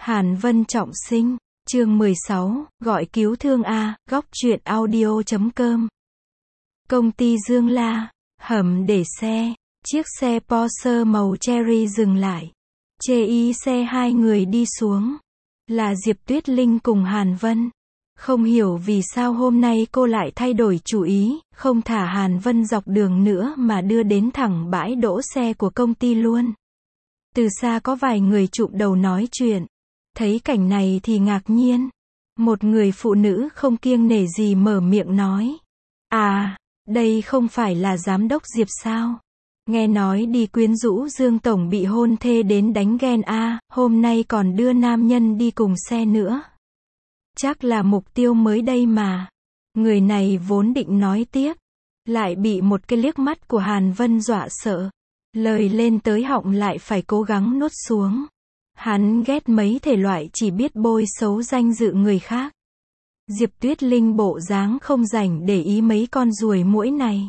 Hàn Vân trọng sinh, chương 16, gọi cứu thương A, góc truyện audio.com. Công ty Dương La, hầm để xe, chiếc xe Porsche màu cherry dừng lại. Chê ý xe hai người đi xuống. Là Diệp Tuyết Linh cùng Hàn Vân. Không hiểu vì sao hôm nay cô lại thay đổi chủ ý, không thả Hàn Vân dọc đường nữa mà đưa đến thẳng bãi đỗ xe của công ty luôn. Từ xa có vài người chụm đầu nói chuyện. Thấy cảnh này thì ngạc nhiên. Một người phụ nữ không kiêng nể gì mở miệng nói. À, đây không phải là giám đốc Diệp sao? Nghe nói đi quyến rũ Dương Tổng bị hôn thê đến đánh ghen a, hôm nay còn đưa nam nhân đi cùng xe nữa. Chắc là mục tiêu mới đây mà. Người này vốn định nói tiếp. Lại bị một cái liếc mắt của Hàn Vân dọa sợ. Lời lên tới họng lại phải cố gắng nuốt xuống. Hắn ghét mấy thể loại chỉ biết bôi xấu danh dự người khác. Diệp Tuyết Linh bộ dáng không rảnh để ý mấy con ruồi muỗi này.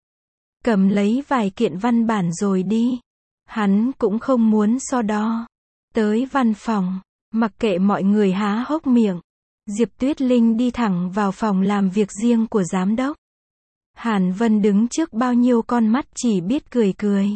Cầm lấy vài kiện văn bản rồi đi. Hắn cũng không muốn so đo. Tới văn phòng, mặc kệ mọi người há hốc miệng. Diệp Tuyết Linh đi thẳng vào phòng làm việc riêng của giám đốc. Hàn Vân đứng trước bao nhiêu con mắt chỉ biết cười cười.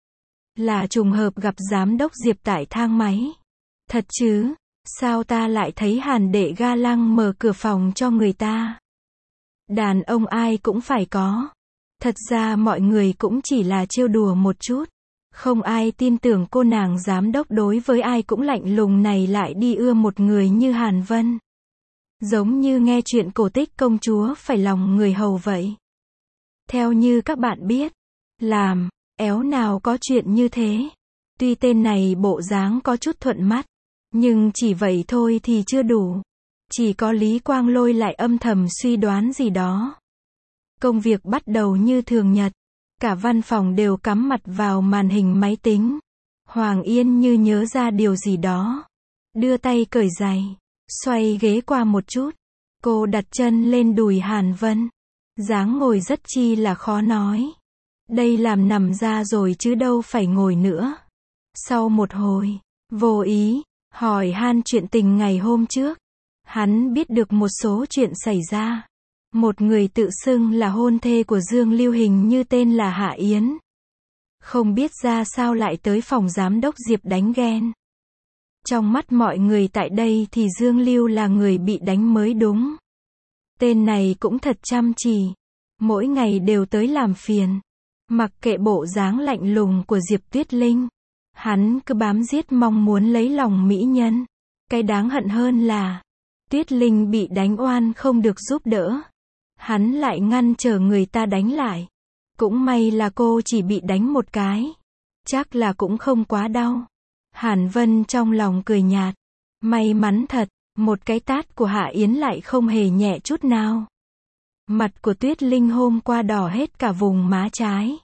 Là trùng hợp gặp giám đốc Diệp tại thang máy. Thật chứ, sao ta lại thấy Hàn đệ ga lăng mở cửa phòng cho người ta. Đàn ông ai cũng phải có. Thật ra mọi người cũng chỉ là trêu đùa một chút. Không ai tin tưởng cô nàng giám đốc đối với ai cũng lạnh lùng này lại đi ưa một người như Hàn Vân. Giống như nghe chuyện cổ tích công chúa phải lòng người hầu vậy. Theo như các bạn biết, làm, éo nào có chuyện như thế. Tuy tên này bộ dáng có chút thuận mắt, nhưng chỉ vậy thôi thì chưa đủ. Chỉ có Lý Quang Lôi lại âm thầm suy đoán gì đó. Công việc bắt đầu như thường nhật. Cả văn phòng đều cắm mặt vào màn hình máy tính. Hoàng Yên như nhớ ra điều gì đó. Đưa tay cởi giày. Xoay ghế qua một chút. Cô đặt chân lên đùi Hàn Vân. Dáng ngồi rất chi là khó nói. Đây làm nằm ra rồi chứ đâu phải ngồi nữa. Sau một hồi, vô ý, hỏi han chuyện tình ngày hôm trước. Hắn biết được một số chuyện xảy ra. Một người tự xưng là hôn thê của Dương Lưu hình như tên là Hạ Yến. Không biết ra sao lại tới phòng giám đốc Diệp đánh ghen. Trong mắt mọi người tại đây thì Dương Lưu là người bị đánh mới đúng. Tên này cũng thật chăm chỉ. Mỗi ngày đều tới làm phiền. Mặc kệ bộ dáng lạnh lùng của Diệp Tuyết Linh. Hắn cứ bám giết mong muốn lấy lòng mỹ nhân. Cái đáng hận hơn là Tuyết Linh bị đánh oan không được giúp đỡ. Hắn lại ngăn chờ người ta đánh lại. Cũng may là cô chỉ bị đánh một cái. Chắc là cũng không quá đau. Hàn Vân trong lòng cười nhạt. May mắn thật, một cái tát của Hạ Yến lại không hề nhẹ chút nào. Mặt của Tuyết Linh hôm qua đỏ hết cả vùng má trái.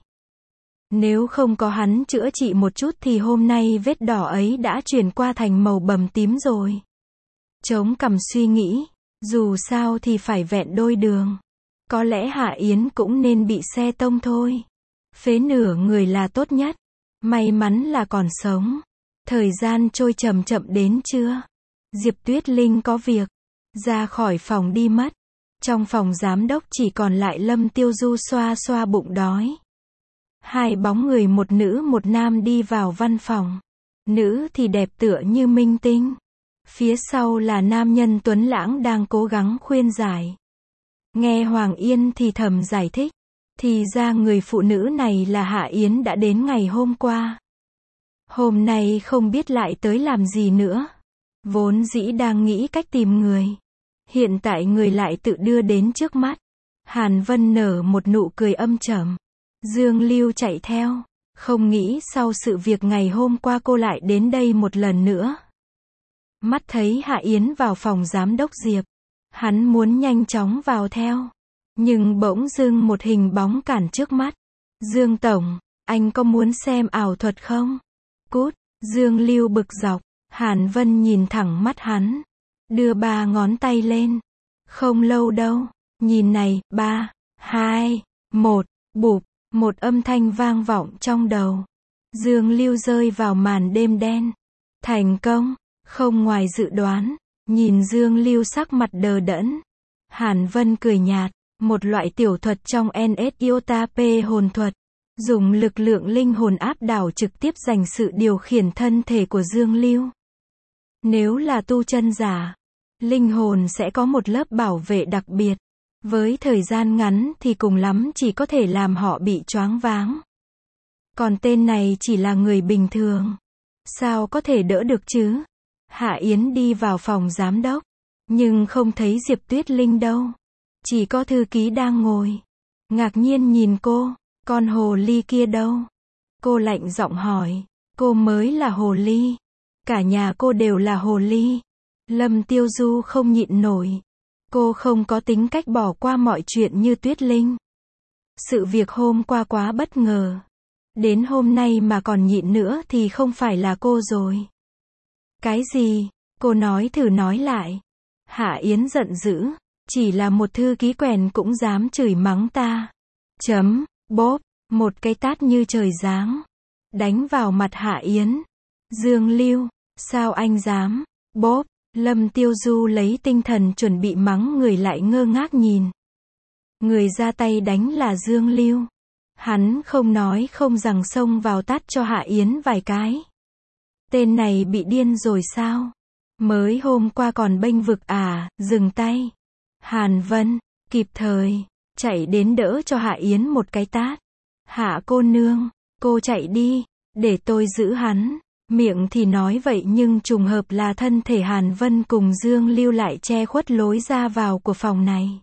Nếu không có hắn chữa trị một chút thì hôm nay vết đỏ ấy đã chuyển qua thành màu bầm tím rồi. Chống cằm suy nghĩ, dù sao thì phải vẹn đôi đường. Có lẽ Hạ Yến cũng nên bị xe tông thôi. Phế nửa người là tốt nhất. May mắn là còn sống. Thời gian trôi chậm chậm đến trưa. Diệp Tuyết Linh có việc. Ra khỏi phòng đi mất. Trong phòng giám đốc chỉ còn lại Lâm Tiêu Du xoa xoa bụng đói. Hai bóng người một nữ một nam đi vào văn phòng. Nữ thì đẹp tựa như minh tinh. Phía sau là nam nhân tuấn lãng đang cố gắng khuyên giải. Nghe Hoàng Yên thì thầm giải thích. Thì ra người phụ nữ này là Hạ Yến đã đến ngày hôm qua. Hôm nay không biết lại tới làm gì nữa. Vốn dĩ đang nghĩ cách tìm người. Hiện tại người lại tự đưa đến trước mắt. Hàn Vân nở một nụ cười âm trầm. Dương Lưu chạy theo. Không nghĩ sau sự việc ngày hôm qua cô lại đến đây một lần nữa. Mắt thấy Hạ Yến vào phòng giám đốc Diệp. Hắn muốn nhanh chóng vào theo. Nhưng bỗng dưng một hình bóng cản trước mắt. Dương Tổng, anh có muốn xem ảo thuật không? Cút, Dương Lưu bực dọc. Hàn Vân nhìn thẳng mắt hắn. Đưa 3 ngón tay lên. Không lâu đâu. Nhìn này, 3, 2, 1, bụp. Một âm thanh vang vọng trong đầu. Dương Lưu rơi vào màn đêm đen. Thành công. Không ngoài dự đoán, nhìn Dương Lưu sắc mặt đờ đẫn. Hàn Vân cười nhạt, một loại tiểu thuật trong NS Iota P hồn thuật. Dùng lực lượng linh hồn áp đảo trực tiếp giành sự điều khiển thân thể của Dương Lưu. Nếu là tu chân giả, linh hồn sẽ có một lớp bảo vệ đặc biệt. Với thời gian ngắn thì cùng lắm chỉ có thể làm họ bị choáng váng. Còn tên này chỉ là người bình thường. Sao có thể đỡ được chứ? Hạ Yến đi vào phòng giám đốc. Nhưng không thấy Diệp Tuyết Linh đâu. Chỉ có thư ký đang ngồi. Ngạc nhiên nhìn cô. Con hồ ly kia đâu? Cô lạnh giọng hỏi. Cô mới là hồ ly. Cả nhà cô đều là hồ ly. Lâm Tiêu Du không nhịn nổi. Cô không có tính cách bỏ qua mọi chuyện như Tuyết Linh. Sự việc hôm qua quá bất ngờ. Đến hôm nay mà còn nhịn nữa thì không phải là cô rồi. Cái gì? Cô nói thử nói lại. Hạ Yến giận dữ. Chỉ là một thư ký quèn cũng dám chửi mắng ta. Bóp. Một cái tát như trời giáng. Đánh vào mặt Hạ Yến. Dương Lưu. Sao anh dám? Bóp. Lâm Tiêu Du lấy tinh thần chuẩn bị mắng người lại ngơ ngác nhìn. Người ra tay đánh là Dương Lưu. Hắn không nói không rằng xông vào tát cho Hạ Yến vài cái. Tên này bị điên rồi sao? Mới hôm qua còn bênh vực à, dừng tay. Hàn Vân, kịp thời, chạy đến đỡ cho Hạ Yến một cái tát. Hạ cô nương, cô chạy đi, để tôi giữ hắn. Miệng thì nói vậy nhưng trùng hợp là thân thể Hàn Vân cùng Dương Lưu lại che khuất lối ra vào của phòng này.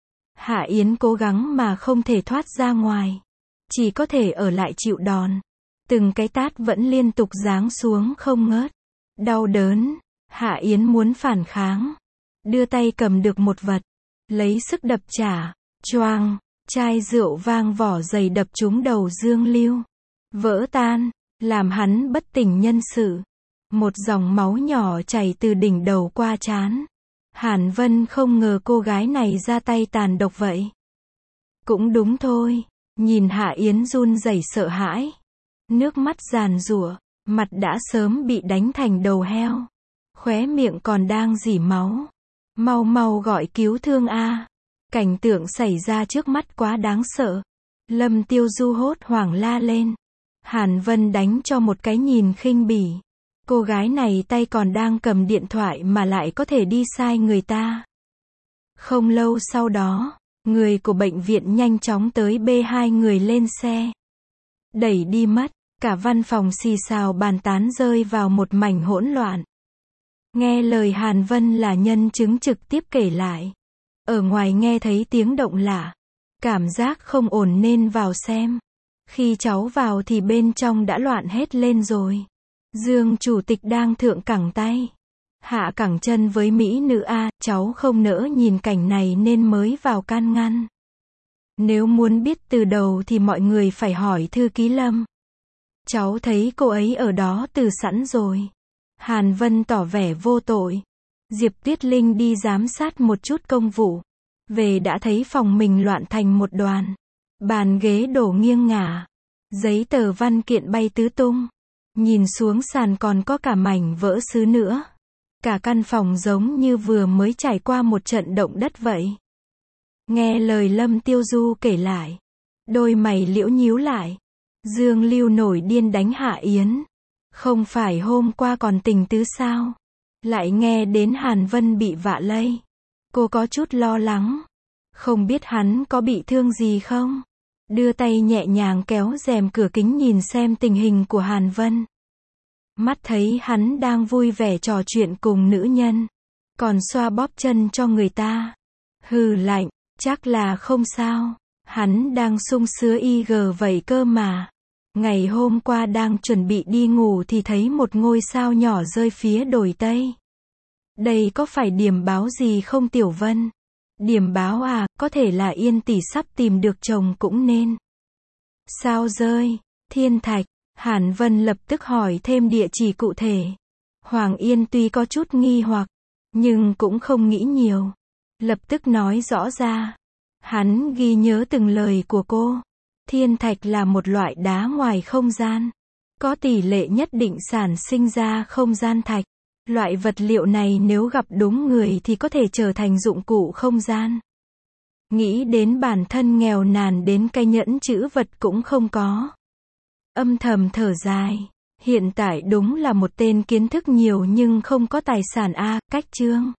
Hạ Yến cố gắng mà không thể thoát ra ngoài. Chỉ có thể ở lại chịu đòn. Từng cái tát vẫn liên tục giáng xuống không ngớt. Đau đớn, Hạ Yến muốn phản kháng. Đưa tay cầm được một vật. Lấy sức đập trả. Choang, chai rượu vang vỏ dày đập trúng đầu Dương Lưu. Vỡ tan. Làm hắn bất tỉnh nhân sự. Một dòng máu nhỏ chảy từ đỉnh đầu qua trán. Hàn Vân không ngờ cô gái này ra tay tàn độc vậy. Cũng đúng thôi. Nhìn Hạ Yến run rẩy sợ hãi. Nước mắt giàn giụa. Mặt đã sớm bị đánh thành đầu heo. Khóe miệng còn đang rỉ máu. Mau mau gọi cứu thương a. Cảnh tượng xảy ra trước mắt quá đáng sợ. Lâm Tiêu Du hốt hoảng la lên. Hàn Vân đánh cho một cái nhìn khinh bỉ. Cô gái này tay còn đang cầm điện thoại mà lại có thể đi sai người ta. Không lâu sau đó, người của bệnh viện nhanh chóng tới bê hai người lên xe. Đẩy đi mất, cả văn phòng xì xào bàn tán rơi vào một mảnh hỗn loạn. Nghe lời Hàn Vân là nhân chứng trực tiếp kể lại. Ở ngoài nghe thấy tiếng động lạ. Cảm giác không ổn nên vào xem. Khi cháu vào thì bên trong đã loạn hết lên rồi. Dương chủ tịch đang thượng cẳng tay. Hạ cẳng chân với mỹ nữ a, cháu không nỡ nhìn cảnh này nên mới vào can ngăn. Nếu muốn biết từ đầu thì mọi người phải hỏi thư ký Lâm. Cháu thấy cô ấy ở đó từ sẵn rồi. Hàn Vân tỏ vẻ vô tội. Diệp Tuyết Linh đi giám sát một chút công vụ. Về đã thấy phòng mình loạn thành một đoàn. Bàn ghế đổ nghiêng ngả. Giấy tờ văn kiện bay tứ tung. Nhìn xuống sàn còn có cả mảnh vỡ sứ nữa. Cả căn phòng giống như vừa mới trải qua một trận động đất vậy. Nghe lời Lâm Tiêu Du kể lại. Đôi mày liễu nhíu lại. Dương Lưu nổi điên đánh Hạ Yến. Không phải hôm qua còn tình tứ sao? Lại nghe đến Hàn Vân bị vạ lây. Cô có chút lo lắng. Không biết hắn có bị thương gì không? Đưa tay nhẹ nhàng kéo rèm cửa kính nhìn xem tình hình của Hàn Vân. Mắt thấy hắn đang vui vẻ trò chuyện cùng nữ nhân. Còn xoa bóp chân cho người ta. Hừ lạnh, chắc là không sao. Hắn đang sung sứa IG vậy cơ mà. Ngày hôm qua đang chuẩn bị đi ngủ thì thấy một ngôi sao nhỏ rơi phía đồi Tây. Đây có phải điểm báo gì không Tiểu Vân? Điểm báo à, có thể là Yên tỷ sắp tìm được chồng cũng nên. Sao rơi? Thiên Thạch. Hàn Vân lập tức hỏi thêm địa chỉ cụ thể. Hoàng Yên tuy có chút nghi hoặc, nhưng cũng không nghĩ nhiều. Lập tức nói rõ ra. Hắn ghi nhớ từng lời của cô. Thiên thạch là một loại đá ngoài không gian. Có tỷ lệ nhất định sản sinh ra không gian thạch. Loại vật liệu này nếu gặp đúng người thì có thể trở thành dụng cụ không gian. Nghĩ đến bản thân nghèo nàn đến cái nhẫn chữ vật cũng không có. Âm thầm thở dài. Hiện tại đúng là một tên kiến thức nhiều nhưng không có tài sản a, cách chương.